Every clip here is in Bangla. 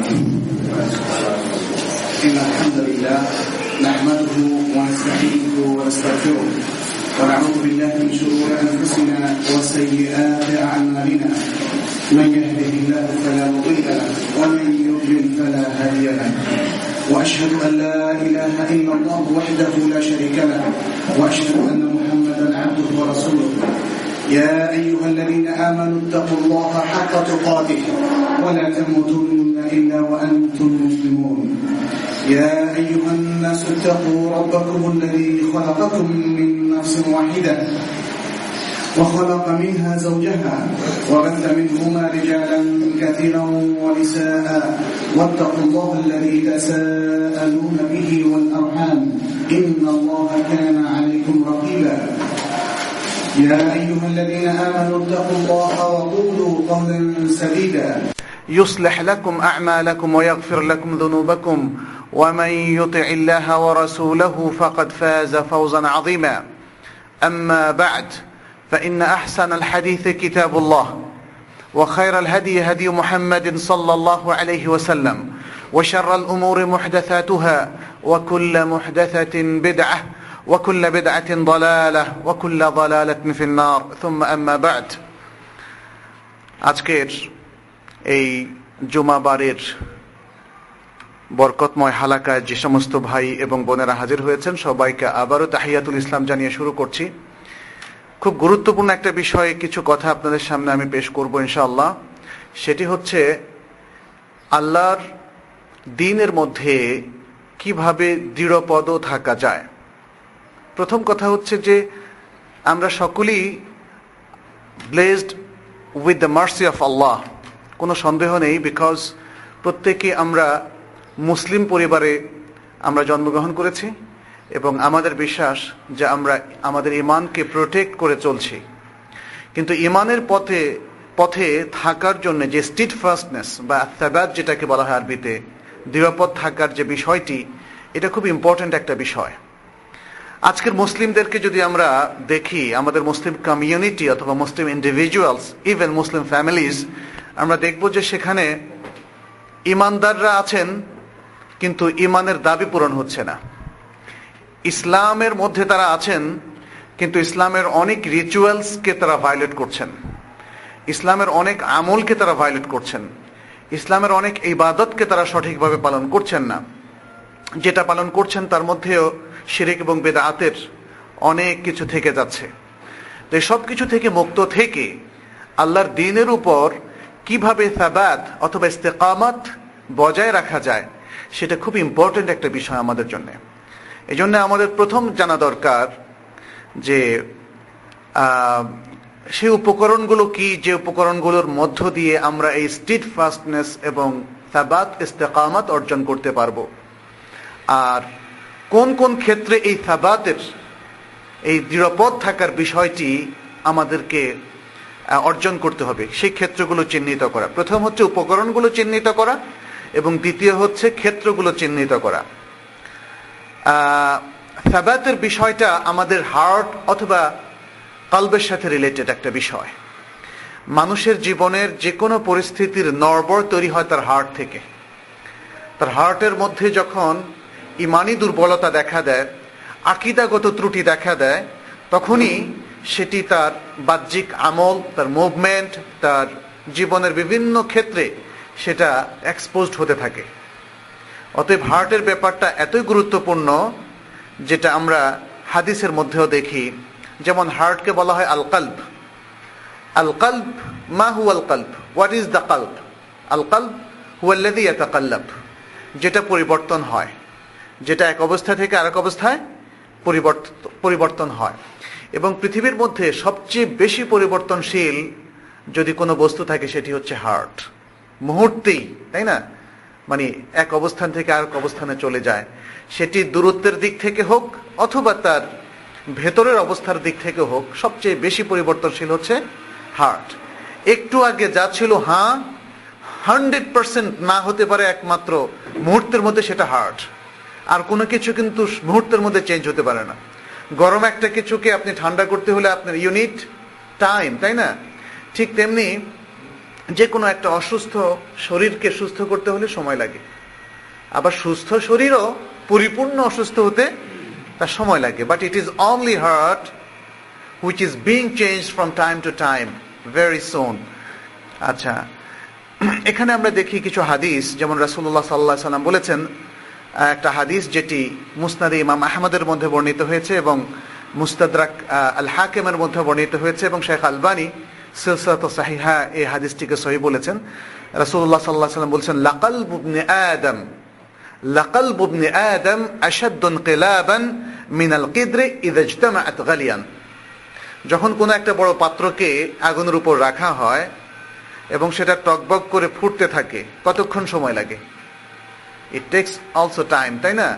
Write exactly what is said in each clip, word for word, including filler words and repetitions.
إن الحمد لله نحمده ونستعينه ونستغفره ونعوذ بالله من شرور أنفسنا وسيئات أعمالنا من يهده الله فلا مضل له ومن يضلل فلا هادي له وأشهد أن لا إله إلا الله وحده لا شريك له وأشهد أن محمدا عبده ورسوله يا أيها الذين آمنوا اتقوا الله حق تقاته ولا تموتن إلا وأنتم مسلمون يا أيها الناس اتقوا ربكم الذي خلقكم من نفس واحدة وخلق منها زوجها وبث منهما رجالا كثيرا ونساء واتقوا الله الذي تساءلون به والأرحام إن الله كان عليكم رقيبا يا أيها الذين آمنوا اتقوا الله وقولوا قولا سديدا يصلح لكم أعمالكم ويغفر لكم ذنوبكم ومن يطع الله ورسوله فقد فاز فوزا عظيما أما بعد فإن أحسن الحديث كتاب الله وخير الهدي هدي محمد صلى الله عليه وسلم وشر الأمور محدثاتها وكل محدثة بدعة وكل بدعة ضلالة وكل ضلالة في النار ثم أما بعد আজকের এই জুমাবারের বরকতময় হালাকায় যে সমস্ত ভাই এবং বোনেরা হাজির হয়েছেন সবাইকে আবারও তাহিয়াতুল ইসলাম জানিয়ে শুরু করছি। খুব গুরুত্বপূর্ণ একটা বিষয়ে কিছু কথা আপনাদের সামনে আমি পেশ করব ইনশাআল্লাহ। সেটি হচ্ছে আল্লাহর দ্বীনের মধ্যে কিভাবে দৃঢ়পদ থাকা যায়। প্রথম কথা হচ্ছে যে আমরা সকলেই blessed with the mercy of Allah, কোনো সন্দেহ নেই, বিকজ প্রত্যেকে আমরা মুসলিম পরিবারে আমরা জন্মগ্রহণ করেছি এবং আমাদের বিশ্বাস যে আমরা আমাদের ইমানকে প্রোটেক্ট করে চলছি। কিন্তু ইমানের পথে পথে থাকার জন্য যে স্টিডফাস্টনেস বা সাবাত যেটাকে বলা হয় আরবিতে, দৃঢ়পদ থাকার যে বিষয়টি, এটা খুব ইম্পর্ট্যান্ট একটা বিষয়। আজকের মুসলিমদেরকে যদি আমরা দেখি, আমাদের মুসলিম কমিউনিটি অথবা Muslim individuals, even Muslim families, আমরা দেখব যে সেখানে ইমানদাররা আছেন কিন্তু ইমানের দাবি পূরণ হচ্ছে না। ইসলামের মধ্যে তারা আছেন কিন্তু ইসলামের অনেক রিচুয়ালসকে তারা ভায়োলেট করছেন, ইসলামের অনেক আমলকে তারা ভায়োলেট করছেন, ইসলামের অনেক ইবাদতকে তারা সঠিকভাবে পালন করছেন না। যেটা পালন করছেন তার মধ্যেও শিরক এবং বেদাতের অনেক কিছু থেকে যাচ্ছে। তো সব কিছু থেকে মুক্ত থেকে আল্লাহর দ্বীনের উপর কিভাবে সাবাত অথবা ইস্তেকামত বজায় রাখা যায়, সেটা খুব ইম্পর্টেন্ট একটা বিষয় আমাদের জন্য। এই জন্য আমাদের প্রথম জানা দরকার যে সেই উপকরণগুলো কি, যে উপকরণগুলোর মধ্য দিয়ে আমরা এই স্টিডফাস্টনেস এবং সাবাত ইস্তেকামত অর্জন করতে পারবো, আর কোন কোন ক্ষেত্রে এই সাবাতের, এই দৃঢ়পদ থাকার বিষয়টি আমাদেরকে অর্জন করতে হবে, সেই ক্ষেত্রগুলো চিহ্নিত করা। প্রথম হচ্ছে উপকরণগুলো চিহ্নিত করা এবং দ্বিতীয় হচ্ছে ক্ষেত্রগুলো চিহ্নিত করা। সাবাতের বিষয়টা আমাদের হার্ট অথবা কলবের সাথে রিলেটেড একটা বিষয়। মানুষের জীবনের যে কোনো পরিস্থিতির নড়বড় তৈরি হয় তার হার্ট থেকে। তার হার্টের মধ্যে যখন ইমানি দুর্বলতা দেখা দেয়, আকীদাগত ত্রুটি দেখা দেয়, তখনই সেটি তার বাহ্যিক আমল, তার মুভমেন্ট, তার জীবনের বিভিন্ন ক্ষেত্রে সেটা এক্সপোজড হতে থাকে। অতএব হার্টের ব্যাপারটা এতই গুরুত্বপূর্ণ, যেটা আমরা হাদিসের মধ্যেও দেখি। যেমন হার্টকে বলা হয় আল কলব। আল কলব মা হুয়া আল কলব, হোয়াট ইজ দ্য কলব? আল কলব হুয়া আল্লাযী ইয়াতাকাল্লাব, যেটা পরিবর্তন হয়, যেটা এক অবস্থা থেকে আরেক অবস্থায় পরিবর্তন পরিবর্তন হয়। এবং পৃথিবীর মধ্যে সবচেয়ে বেশি পরিবর্তনশীল যদি কোনো বস্তু থাকে সেটি হচ্ছে হার্ট। মুহূর্তেই, তাই না, মানে এক অবস্থান থেকে আরেক অবস্থানে চলে যায়। সেটি দূরত্বের দিক থেকে হোক অথবা তার ভেতরের অবস্থার দিক থেকে হোক, সবচেয়ে বেশি পরিবর্তনশীল হচ্ছে হার্ট। একটু আগে যা ছিল হ্যাঁ হান্ড্রেড পার্সেন্ট না হতে পারে একমাত্র মুহূর্তের মধ্যে, সেটা হার্ট। আর কোনো কিছু কিন্তু মুহূর্তের মধ্যে চেঞ্জ হতে পারে না। গরম একটা কিছুকে আপনি ঠান্ডা করতে হলে আপনার ইউনিট টাইম, তাই না? ঠিক তেমনি যে কোনো একটা অসুস্থ শরীরকে সুস্থ করতে হলে সময় লাগে, আবার সুস্থ শরীরও পরিপূর্ণ অসুস্থ হতে তার সময় লাগে। But it is only heart which is being changed from time to time very soon. আচ্ছা, এখানে আমরা দেখি কিছু হাদিস, যেমন রাসূলুল্লাহ সাল্লাল্লাহু আলাইহি সাল্লাম বলেছেন একটা হাদিস যেটি মুসনাদে ইমাম আহমদের মধ্যে বর্ণিত হয়েছে এবং মুস্তাদরাক আল হাকিমের মধ্যে বর্ণিত হয়েছে এবং শেখ আলবানী সিলসিলাতুস সাহিহা এই হাদিসটিকে সহিহ বলেছেন। রাসূলুল্লাহ সাল্লাল্লাহু আলাইহি সাল্লাম বলেছেন, লাকালবু ইবনে আদম লাকালবু ইবনে আদম আশাদ্দু ইনকিলাবান মিনাল কিদরি ইযা ইজতামাআত গালিয়ান। যখন কোনো একটা বড় পাত্রকে আগুনের উপর রাখা হয় এবং সেটা টকবক করে ফুটতে থাকে, কতক্ষণ সময় লাগে? ইট টেকস অলসো টাইম, তাই না?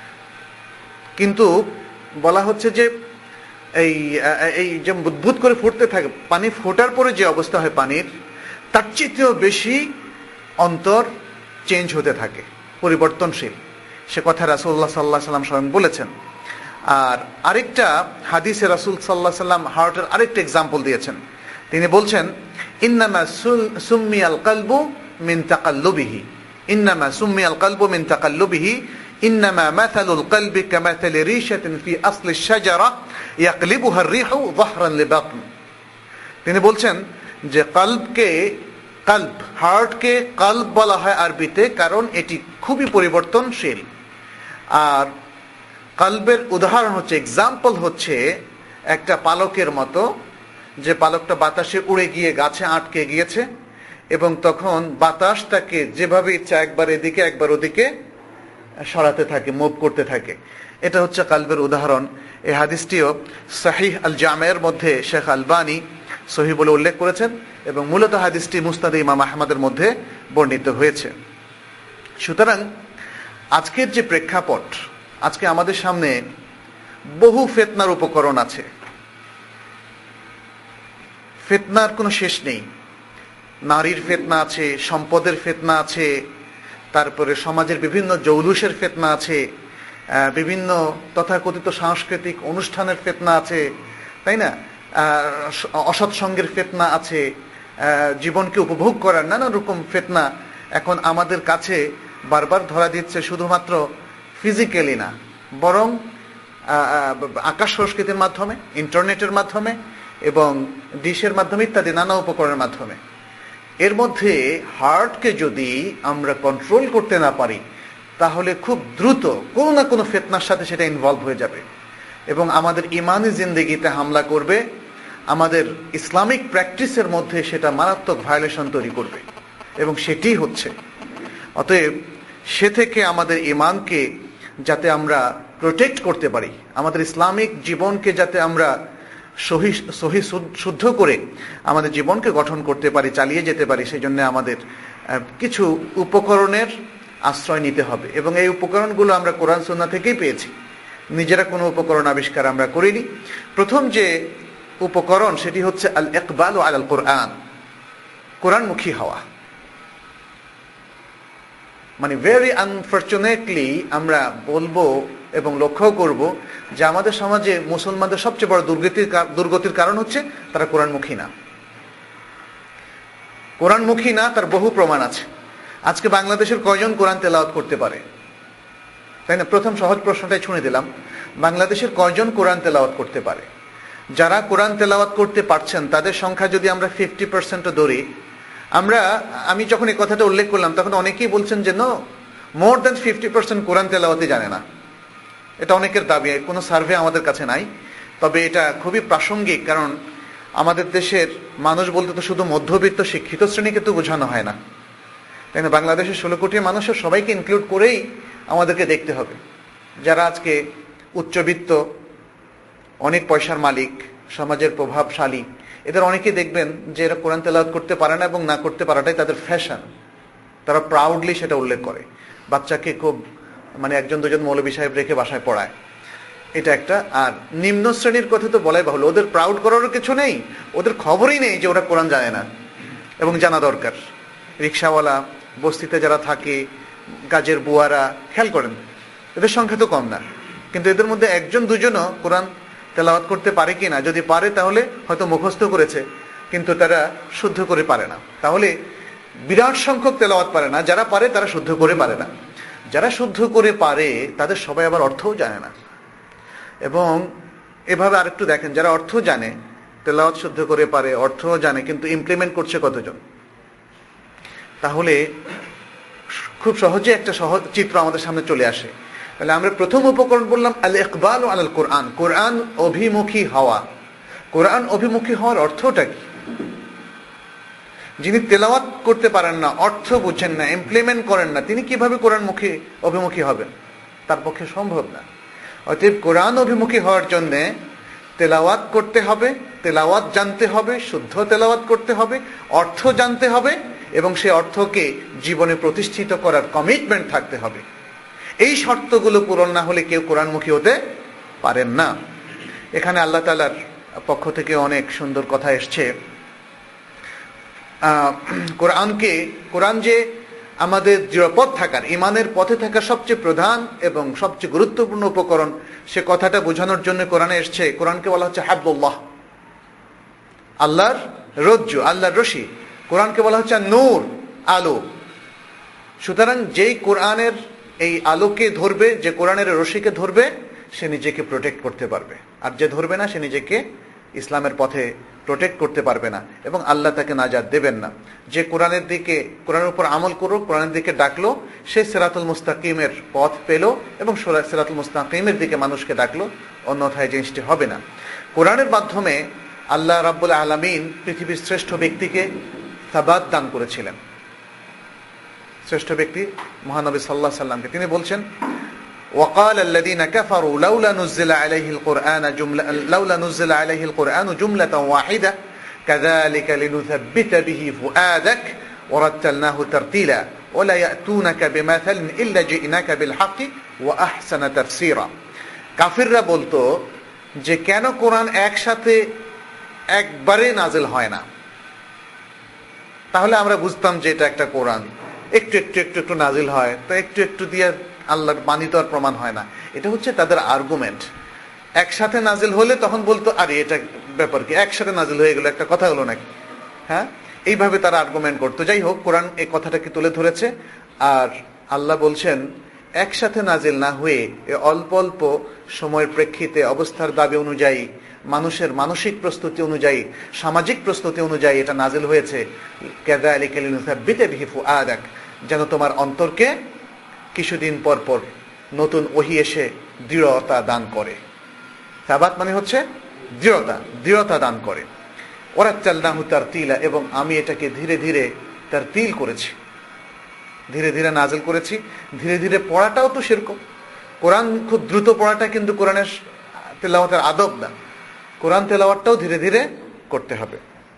কিন্তু বলা হচ্ছে যে এই এই যে বুদবুদ করে ফুটতে থাকে, পানি ফোটার পরে যে অবস্থা হয় পানির, তার চেয়েও বেশি অন্তর চেঞ্জ হতে থাকে, পরিবর্তনশীল। সে কথা রাসূলুল্লাহ সাল্লাল্লাহু আলাইহি সাল্লাম স্বয়ং বলেছেন। আর আরেকটা হাদিসে রাসূল সাল্লাল্লাহু আলাইহি সাল্লাম হার্টের আরেকটা এক্সাম্পল দিয়েছেন। তিনি বলছেন, ইন্নামা সুম্মিয়াল কলবু মিন তাকাল্লুবিহি ইন্নামা সুম্মিয়াল কলবু মিন তাকাল্লুবিহি ইন্নামা মাসালুল কলবি কামাসালি রিশাতিন ফি আসলি শাজারা ইয়াকলিবুহা আর-রিহু যাহরান লিবাতন। তিনি বলছেন যে কলবকে কলব হার্টকে কলব বলা হয় আরবিতে, কারণ এটি খুবই পরিবর্তনশীল। আর কলবের উদাহরণ হচ্ছে, এক্সাম্পল হচ্ছে একটা পালকের মতো, যে পালকটা বাতাসে উড়ে গিয়ে গাছে আটকে গিয়েছে এবং তখন বাতাস তাকে যেভাবে ইচ্ছা একবার এদিকে একবার ওদিকে সরাতে থাকে, মুভ করতে থাকে। এটা হচ্ছে কলবের উদাহরণ। এই হাদিসটিও সহিহ আল জামের মধ্যে শেখ আলবানী সহিহ বলে উল্লেখ করেছেন এবং মূলত হাদিসটি মুসনাদে ইমাম আহমদের মধ্যে বর্ণিত হয়েছে। সুতরাং আজকের যে প্রেক্ষাপট, আজকে আমাদের সামনে বহু ফিতনার উপকরণ আছে, ফিতনার কোনো শেষ নেই। নারীর ফিতনা আছে, সম্পদের ফিতনা আছে, তারপরে সমাজের বিভিন্ন জৌলুসের ফিতনা আছে, বিভিন্ন তথাকথিত সাংস্কৃতিক অনুষ্ঠানের ফিতনা আছে, তাই না? অসৎসঙ্গের ফিতনা আছে, জীবনকে উপভোগ করার নানা রকম ফিতনা এখন আমাদের কাছে বারবার ধরা দিচ্ছে। শুধুমাত্র ফিজিক্যালি না, বরং আকাশ সংস্কৃতির মাধ্যমে, ইন্টারনেটের মাধ্যমে এবং ডিশের মাধ্যমে ইত্যাদি নানা উপকরণের মাধ্যমে। এর মধ্যে হার্টকে যদি আমরা কন্ট্রোল করতে না পারি, তাহলে খুব দ্রুত কোনো না কোনো ফিতনার সাথে সেটা ইনভলভ হয়ে যাবে এবং আমাদের ইমানি জিন্দেগিতে হামলা করবে, আমাদের ইসলামিক প্র্যাকটিসের মধ্যে সেটা মারাত্মক ভায়োলেশন তৈরি করবে এবং সেটি হচ্ছে। অতএব সে থেকে আমাদের ইমানকে যাতে আমরা প্রোটেক্ট করতে পারি, আমাদের ইসলামিক জীবনকে যাতে আমরা সহি সহি শুদ্ধ করে আমাদের জীবনকে গঠন করতে পারি, চালিয়ে যেতে পারি, সেই জন্য আমাদের কিছু উপকরণের আশ্রয় নিতে হবে এবং এই উপকরণগুলো আমরা কোরআন সুন্নাহ থেকেই পেয়েছি। নিজেরা কোনো উপকরণ আবিষ্কার আমরা করিনি। প্রথম যে উপকরণ সেটি হচ্ছে আল ইকবালু আলাল কোরআন, কোরআনমুখী হওয়া। মানে ভেরি আনফরচুনেটলি আমরা বলবো এবং লক্ষ্য করব যে আমাদের সমাজে মুসলমানদের সবচেয়ে বড় দুর্গতির দুর্গতির কারণ হচ্ছে তারা কোরআনমুখী না। কোরআনমুখী না, তার বহু প্রমাণ আছে। আজকে বাংলাদেশের কয়জন কোরআন তেলাওয়াত করতে পারে, তাই না? প্রথম সহজ প্রশ্নটাই ছুঁড়ে দিলাম, বাংলাদেশের কয়জন কোরআন তেলাওয়াত করতে পারে? যারা কোরআন তেলাওয়াত করতে পারছেন তাদের সংখ্যা যদি আমরা ফিফটি পার্সেন্টও ধরি, আমরা আমি যখন এই কথাটা উল্লেখ করলাম তখন অনেকেই বলছেন যে no, more than fifty percent কোরআন তেলাওয়াতই জানে না। এটা অনেকের দাবি, কোনো সার্ভে আমাদের কাছে নাই, তবে এটা খুবই প্রাসঙ্গিক। কারণ আমাদের দেশের মানুষ বলতে তো শুধু মধ্যবিত্ত শিক্ষিত শ্রেণীকে তো বোঝানো হয় না, তাই না? বাংলাদেশের ষোলো কোটি মানুষের সবাইকে ইনক্লুড করেই আমাদেরকে দেখতে হবে। যারা আজকে উচ্চবিত্ত, অনেক পয়সার মালিক, সমাজের প্রভাবশালী, এদের অনেকেই দেখবেন যে এরা কোরআন তেলাওয়াত করতে পারে না এবং না করতে পারাটাই তাদের ফ্যাশন। তারা প্রাউডলি সেটা উল্লেখ করে, বাচ্চাকে খুব মানে একজন দুজন মৌলবী সাহেব রেখে বাসায় পড়ায়, এটা একটা। আর নিম্ন শ্রেণীর কথা তো বলাই বাহুল্য, ওদের প্রাউড করারও কিছু নেই, ওদের খবরই নেই যে ওরা কোরআন জানে না এবং জানা দরকার। রিক্সাওয়ালা, বস্তিতে যারা থাকে, কাজের বুয়ারা, খেয়াল করেন এদের সংখ্যা তো কম না, কিন্তু এদের মধ্যে একজন দুজনও কোরআন তেলাওয়াত করতে পারে কি না, যদি পারে তাহলে হয়তো মুখস্থ করেছে, কিন্তু তারা শুদ্ধ করে পারে না। তাহলে বিরাট সংখ্যক তেলাওয়াত পারে না, যারা পারে তারা শুদ্ধ করে পারে না। যারা শুদ্ধ করে পারে তাদের সবাই আবার অর্থও জানে না। এবং এভাবে আরেকটু দেখেন, যারা অর্থ জানে, তেলাওয়াত শুদ্ধ করে পারে, অর্থও জানে, কিন্তু ইমপ্লিমেন্ট করছে কতজন? তাহলে খুব সহজে একটা সহজ চিত্র আমাদের সামনে চলে আসে। তাহলে আমরা প্রথম উপকরণ বললাম আল ইকবাল আলাল কোরআন, কোরআন অভিমুখী হওয়া। কোরআন অভিমুখী হওয়ার অর্থটা কি? যিনি তেলাওয়াত করতে পারেন না, অর্থ বুঝেন না, ইমপ্লিমেন্ট করেন না, তিনি কিভাবে কোরআন মুখী অভিমুখী হবেন? তার পক্ষে সম্ভব না। অতএব কোরআন অভিমুখী হওয়ার জন্য তেলাওয়াত করতে হবে, তেলাওয়াত জানতে হবে, শুদ্ধ তেলাওয়াত করতে হবে, অর্থ জানতে হবে, এবং সেই অর্থকে জীবনে প্রতিষ্ঠিত করার কমিটমেন্ট থাকতে হবে। এই শর্তগুলো পূরণ না হলে কেউ কোরআনমুখী হতে পারেন না। এখানে আল্লাহ তাআলার পক্ষ থেকে অনেক সুন্দর কথা এসছে। কোরআনকে, কোরআন যে আমাদের দৃঢ়পথ থাকার, ইমানের পথে থাকার সবচেয়ে প্রধান এবং সবচেয়ে গুরুত্বপূর্ণ উপকরণ, সে কথাটা বোঝানোর জন্য কোরআনে এসছে। কোরআনকে বলা হচ্ছে হাবলুল্লাহ, আল্লাহর রজ্জু, আল্লাহর রশি। কোরআনকে বলা হচ্ছে নূর, আলো। সুতরাং যেই কোরআনের এই আলোকে ধরবে, যে কোরআনের রশিকে ধরবে, সে নিজেকে প্রোটেক্ট করতে পারবে। আর যে ধরবে না, সে নিজেকে ইসলামের পথে প্রোটেক্ট করতে পারবে না, এবং আল্লাহ তাকে নাজাত দেবেন না। যে কোরআনের দিকে, কোরআনের উপর আমল করো, কোরআনের দিকে ডাকলো, সে সিরাতুল মুস্তাকিমের পথ পেল এবং সিরাতুল মুস্তাকিমের দিকে মানুষকে ডাকলো, অন্যথায় জিনিসটি হবে না। কোরআনের মাধ্যমে আল্লাহ রাব্বুল আলামিন পৃথিবীর শ্রেষ্ঠ ব্যক্তিকে সাবাত দান করেছিলেন। শ্রেষ্ঠ ব্যক্তি মহানবী সাল্লাল্লাহু আলাইহি সাল্লামকে। তিনি বলছেন, وقال الذين كفروا لولا نزل عليه القرآن جملة لولا نزل عليه القرآن جملة واحدة كذلك لنثبت به فؤادك ورتلناه ترتيلا ولا يأتونك بمثل إلا جئناك بالحق وأحسن تفسيرا। কাফিররা বলতো যে কেন কোরআন একসাথে একবারে নাজিল হয় না? তাহলে আমরা বুঝতাম যে এটা একটা কোরআন, একটু একটু একটু একটু নাজিল হয়, তো একটু একটু দিয়ে আল্লাহর বাণী তো আর প্রমাণ হয় না। এটা হচ্ছে তাদের আর্গুমেন্ট। একসাথে নাজিল হলে তখন বলতো, আরে এটা ব্যাপার কি, একসাথে নাজিল হয়ে গেল, একটা কথা হলো নাকি? হ্যাঁ, এইভাবে তারা আর্গুমেন্ট করতো। যাই হোক, কোরআন এই কথাটাকে তুলে ধরেছে। আর আল্লাহ বলছেন, একসাথে নাজিল না হয়ে অল্প অল্প সময়ের প্রেক্ষিতে, অবস্থার দাবি অনুযায়ী, মানুষের মানসিক প্রস্তুতি অনুযায়ী, সামাজিক প্রস্তুতি অনুযায়ী এটা নাজিল হয়েছে। কাযালিকা লিনুসাব্বিতা বিহি ফুআদাক, যেন তোমার অন্তরকে কিছুদিন পর পর নতুন ওহী এসে দৃঢ়তা দান করে। সাবাত মানে হচ্ছে দৃঢ়তা, দৃঢ়তা দান করে। ওয়ারাত্তালনাহু তারতিলা, এবং আমি এটাকে ধীরে ধীরে তারতিল করেছি, ধীরে ধীরে নাজিল করেছি। ধীরে ধীরে পড়াটাও তো সেরকম। কোরআন খুব দ্রুত পড়াটা কিন্তু কোরআনের তেলাওয়াতের আদব না। কোরআন তেলাওয়াতটাও ধীরে ধীরে করতে হবে।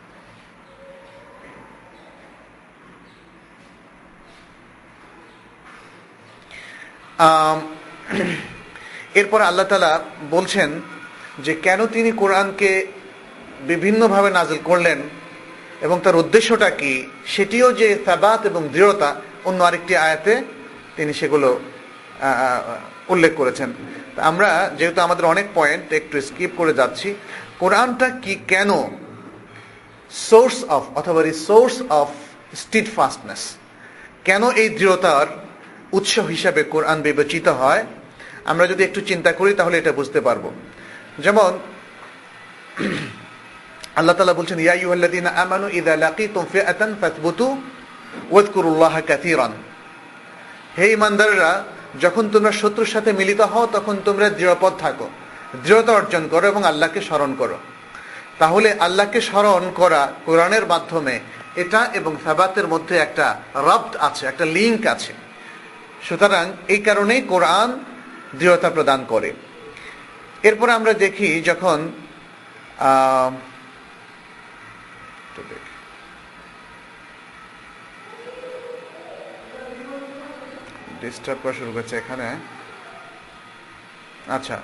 এরপর আল্লাহ তাআলা বলছেন যে কেন তিনি কোরআনকে বিভিন্নভাবে নাজিল করলেন এবং তার উদ্দেশ্যটা কি, সেটিও যে সাবাত এবং দৃঢ়তা, অন্য আরেকটি আয়াতে তিনি সেগুলো উল্লেখ করেছেন। আমরা যেহেতু আমাদের অনেক পয়েন্ট একটু স্কিপ করে যাচ্ছি, কোরআনটা কি, কেন সোর্স অফ অথবা রিসোর্স অফ স্টিডফাস্টনেস, কেন এই দৃঢ়তার উৎস হিসাবে কোরআন বিবেচিত হয়, আমরা যদি একটু চিন্তা করি তাহলে এটা বুঝতে পারবো। যেমন আল্লাহ তাআলা বলছেন, ইয়া আইয়ুহাল্লাযীনা আমানু ইযা লাকীতুম ফিআতান ফাসবুতু ওয়াযকুরুল্লাহা কাসীরান। হে ঈমানদাররা, যখন তোমরা শত্রুর সাথে মিলিত হও তখন তোমরা দৃঢ়পদ থাকো, দৃঢ়তা অর্জন করো এবং আল্লাহকে স্মরণ করো। তাহলে আল্লাহকে স্মরণ করা কোরআনের মাধ্যমে, এটা এবং সাবাতের মধ্যে একটা রবত আছে, একটা লিংক আছে। সুতরাং এই কারণেই কোরআন দৃঢ়তা প্রদান করে। এরপর আমরা দেখি, যখন ডিস্টার্ব করা শুরু করছে এখানে। আচ্ছা,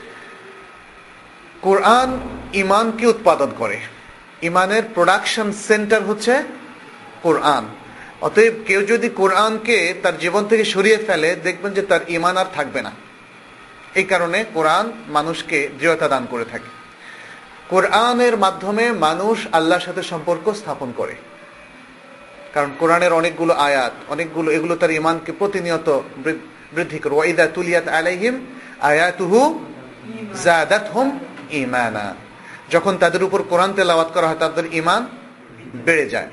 কোরআন ঈমানকে উৎপাদন করে, ঈমানের প্রোডাকশন সেন্টার হচ্ছে কোরআন। অতএব কেউ যদি কোরআনকে তার জীবন থেকে সরিয়ে ফেলে, দেখবেন যে তার ঈমান আর থাকবে না। এই কারণে কোরআন মানুষকে দৃঢ়তা দান করে থাকে। কোরআনের মাধ্যমে মানুষ আল্লাহর সাথে সম্পর্ক স্থাপন করে, কারণ কোরআনের অনেকগুলো আয়াত, অনেকগুলো এগুলো তার ঈমানকে প্রতিনিয়ত বৃদ্ধি করে। ওয়াইদা তুলিয়াত আলাইহিম আয়াতুহু যাদাতহুম ঈমানা, যখন তাদের উপর কোরআন তেলাওয়াত করা হয় তাদের ঈমান বেড়ে যায়।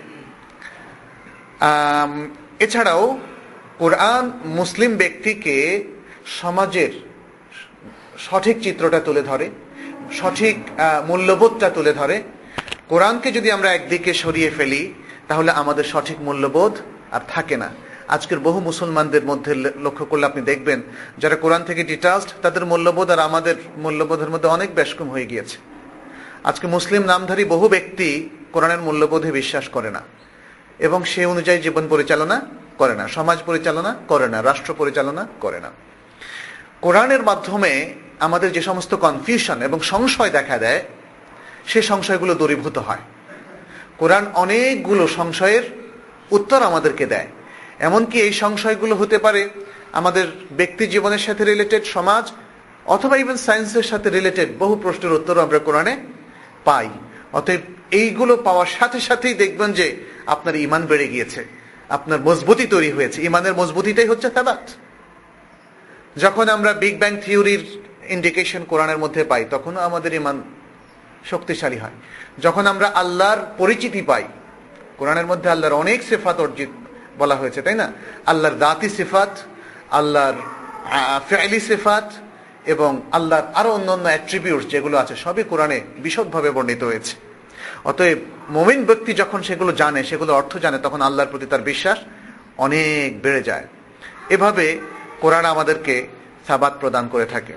এছাড়াও কোরআন মুসলিম ব্যক্তিকে সমাজের সঠিক চিত্রটা তুলে ধরে, সঠিক মূল্যবোধটা তুলে ধরে। কোরআনকে যদি আমরা একদিকে সরিয়ে ফেলি তাহলে আমাদের সঠিক মূল্যবোধ আর থাকে না। আজকের বহু মুসলমানদের মধ্যে লক্ষ্য করলে আপনি দেখবেন যারা কোরআন থেকে ডিটাচড, তাদের মূল্যবোধ আর আমাদের মূল্যবোধের মধ্যে অনেক ব্যস্কম হয়ে গিয়েছে। আজকে মুসলিম নামধারী বহু ব্যক্তি কোরআনের মূল্যবোধে বিশ্বাস করে না এবং সে অনুযায়ী জীবন পরিচালনা করে না, সমাজ পরিচালনা করে না, রাষ্ট্র পরিচালনা করে না। কোরআনের মাধ্যমে আমাদের যে সমস্ত কনফিউশন এবং সংশয় দেখা দেয়, সে সংশয়গুলো দূরীভূত হয়। কোরআন অনেকগুলো সংশয়ের উত্তর আমাদেরকে দেয়। এমনকি এই সংশয়গুলো হতে পারে আমাদের ব্যক্তি জীবনের সাথে রিলেটেড, সমাজ অথবা ইভেন সায়েন্সের সাথে রিলেটেড বহু প্রশ্নের উত্তর আমরা কোরআনে পাই। অতএব এইগুলো পাওয়ার সাথে সাথেই দেখবেন যে আপনার ঈমান বেড়ে গিয়েছে, আপনার মজবুতি তৈরি হয়েছে। ঈমানের মজবুতিটাই হচ্ছে তাবাত। যখন আমরা বিগ ব্যাং থিওরির ইন্ডিকেশন কোরআনের মধ্যে পাই তখনও আমাদের ঈমান শক্তিশালী হয়। যখন আমরা আল্লাহর পরিচিতি পাই, কোরআনের মধ্যে আল্লাহর অনেক সিফাত অর্জিত বলা হয়েছে, তাই না? আল্লাহর দাতি সিফাত, আল্লাহর ফি'লি সিফাত এবং আল্লাহর আরো অন্যান্য অ্যাট্রিবিউটস যেগুলো আছে সবই কোরআনে বিশদভাবে বর্ণিত হয়েছে। অতএব মুমিন ব্যক্তি যখন সেগুলো জানে, সেগুলো অর্থ জানে, তখন আল্লাহর প্রতি তার বিশ্বাস অনেক বেড়ে যায়। এভাবে কোরআন আমাদেরকে সাবাত প্রদান করে থাকে।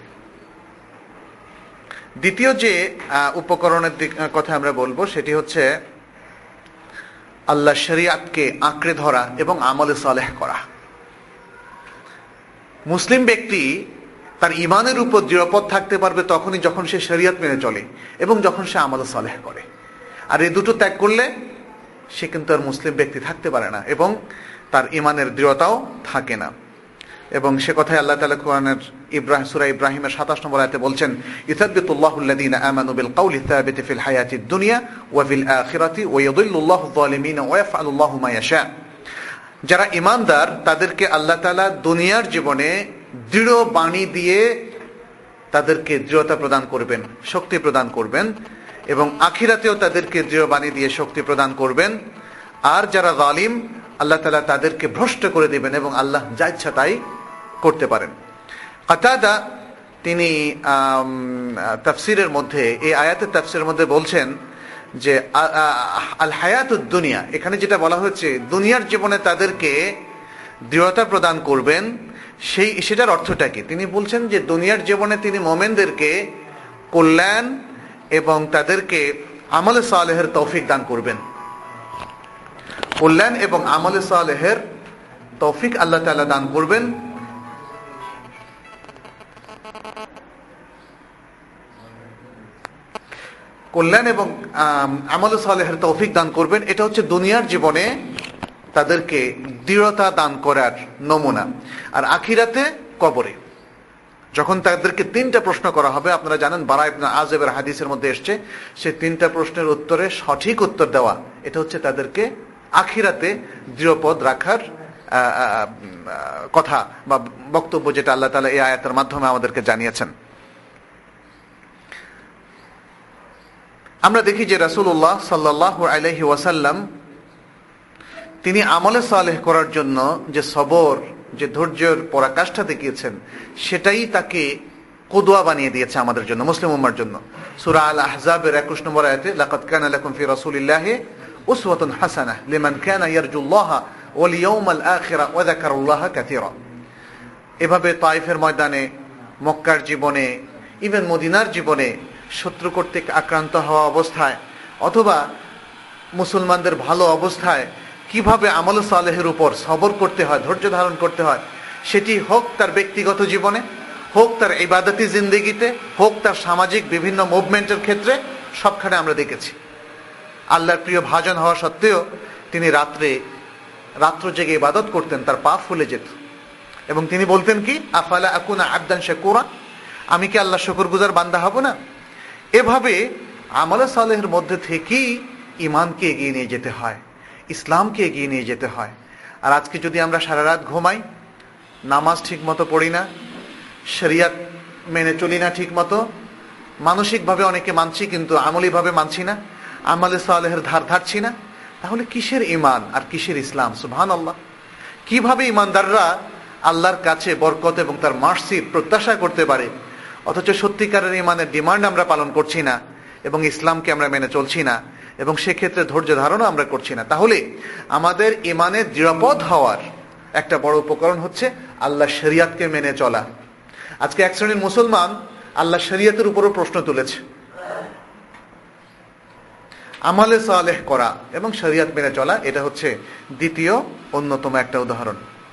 দ্বিতীয় যে উপকরণের দিক কথা আমরা বলবো সেটি হচ্ছে আল্লাহ শরিয়াতকে আঁকড়ে ধরা এবং আমলে সালেহ করা। মুসলিম ব্যক্তি তার ঈমানের উপর দৃঢ়পদ থাকতে পারবে তখনই যখন সে শরিয়ত মেনে চলে এবং যখন সে আমলে সালেহ করে। আর এই দুটো ত্যাগ করলে সে কিন্তু আর মুসলিম ব্যক্তি থাকতে পারে না এবং তার ঈমানের দৃঢ়তাও থাকে না। এবং সে কথাই আল্লাহ তাআলা কোরআনের ইব্রাহিম সূরা ইব্রাহিমের সাতাশ নম্বর আয়াতে বলছেন, ইউসাব্বিতুল্লাহুল্লাযীনা আমানু বিল কওলি সাবিতি ফিল হায়াতিদ দুনিয়া ওয়া ফিল আখিরাতি ওয়া ইউযিল্লুল্লাহু যালিমিনা ওয়া ইয়াফআলুল্লাহু মা ইয়াশা। যারা ঈমানদার তাদেরকে আল্লাহ তাআলা দুনিয়ার জীবনে দৃঢ় বাণী দিয়ে তাদেরকে দৃঢ়তা প্রদান করবেন, শক্তি প্রদান করবেন, এবং আখিরাতেও তাদেরকে দৃঢ় বাণী দিয়ে শক্তি প্রদান করবেন। আর যারা জালিম, আল্লাহ তাআলা তাদেরকে ভ্রষ্ট করে দিবেন এবং আল্লাহ যা ইচ্ছা তাই করতে পারেন। কাতাদা তিনি তাফসিরের মধ্যে, এই আয়াতের তাফসিরের মধ্যে বলছেন যে আল হায়াতুদ দুনিয়া, এখানে যেটা বলা হচ্ছে দুনিয়ার জীবনে তাদেরকে দৃঢ়তা প্রদান করবেন, সেই সেটার অর্থটা কি? তিনি বলছেন যে দুনিয়ার জীবনে তিনি মুমিনদেরকে কল্যাণ এবং তাদেরকে আমলে সালেহের তৌফিক দান করবেন। কল্যাণ এবং আমলে সালেহের তৌফিক আল্লাহ তাআলা দান করবেন। কল্যাণ এবং আমলে সালেহের তৌফিক দান করবেন, এটা হচ্ছে দুনিয়ার জীবনে তাদেরকে দৃঢ়তা দান করার নমুনা। আর আখিরাতে কবরে যখন তাদেরকে তিনটা প্রশ্ন করা হবে, আপনারা জানেন বারা ইবনে আযিবের হাদিসের মধ্যে এসেছে, সেই তিনটা প্রশ্নের উত্তরে সঠিক উত্তর দেওয়া, এটা হচ্ছে তাদেরকে আখিরাতে দৃঢ়পদ রাখার কথা বা বক্তব্য, যেটা আল্লাহ তাআলা এই আয়াতের মাধ্যমে আমাদেরকে জানিয়েছেন। আমরা দেখি যে রাসূলুল্লাহ সাল্লাল্লাহু আলাইহি ওয়াসাল্লাম তিনি আমলে সালেহ করার জন্য যে সবর, যে ধৈর্যের পরাকাষ্ঠা দেখিয়েছেন, সেটাই তাকে কুদওয়া বানিয়ে দিয়েছে আমাদের জন্য, মুসলিম উম্মার জন্য। সূরা আল আহজাবের একুশ নম্বর আয়াতে লাকাদ কানা লাকুম ফি রাসূলিল্লাহি উসওয়াতুন হাসানাহ লিমান কানা ইয়ারজুল্লাহা ওয়াল ইয়াউমাল আখিরা ওয়া যাকারাল্লাহা কাসীরা। এভাবে তায়েফের ময়দানে, মক্কার জীবনে, ইভেন মদিনার জীবনে শত্রু কর্তৃক আক্রান্ত হওয়া অবস্থায় অথবা মুসলমানদের ভালো অবস্থায় কিভাবে আমলে সালেহের উপর সবর করতে হয়, ধৈর্য ধারণ করতে হয়, সেটি হোক তার ব্যক্তিগত জীবনে, হোক তার ইবাদতি জিন্দেগিতে, হোক তার সামাজিক বিভিন্ন মুভমেন্টের ক্ষেত্রে, সবখানে আমরা দেখেছি। আল্লাহর প্রিয় ভাজন হওয়া সত্ত্বেও তিনি রাত্রে রাত্র জেগে ইবাদত করতেন, তার পা ফুলে যেত এবং তিনি বলতেন কি, আফালা আকুনা আবদান শাকুরা, আমি কি আল্লাহ শুকরগুজার বান্দা হব না? এভাবে আমলে সালেহের মধ্যে থেকেই ইমানকে এগিয়ে নিয়ে যেতে হয়, ইসলামকে এগিয়ে নিয়ে যেতে হয়। আর আজকে যদি আমরা সারা রাত ঘুমাই, নামাজ ঠিক মতো পড়ি না, শরিয়াত মেনে চলি না ঠিক মতো, মানসিকভাবে অনেকে মানছি কিন্তু আমলিভাবে মানছি না, আমলে সালেহের ধার ধারছি না, তাহলে কিসের ইমান আর কিসের ইসলাম? সুবহানাল্লাহ। কিভাবে ইমানদাররা আল্লাহর কাছে বরকত এবং তার মার্সির প্রত্যাশা করতে পারে, অথচ সত্যিকারের ইমানের ডিমান্ড আমরা পালন করছি না এবং ইসলামকে আমরা মেনে চলছি না এবং সেক্ষেত্রে ধৈর্য ধারণা আমরা করছি না। তাহলে আমাদের ইমানের দৃঢ়পদ হওয়ার একটা বড় উপকরণ হচ্ছে আল্লাহ শরিয়াতকে মেনে চলা। আজকে এক শ্রেণীর মুসলমান আল্লাহ শরিয়াতের উপরও প্রশ্ন তুলেছে। আমলে সালেহ করা এবং শরিয়াত মেনে চলা, এটা হচ্ছে দ্বিতীয় অন্যতম একটা উদাহরণ।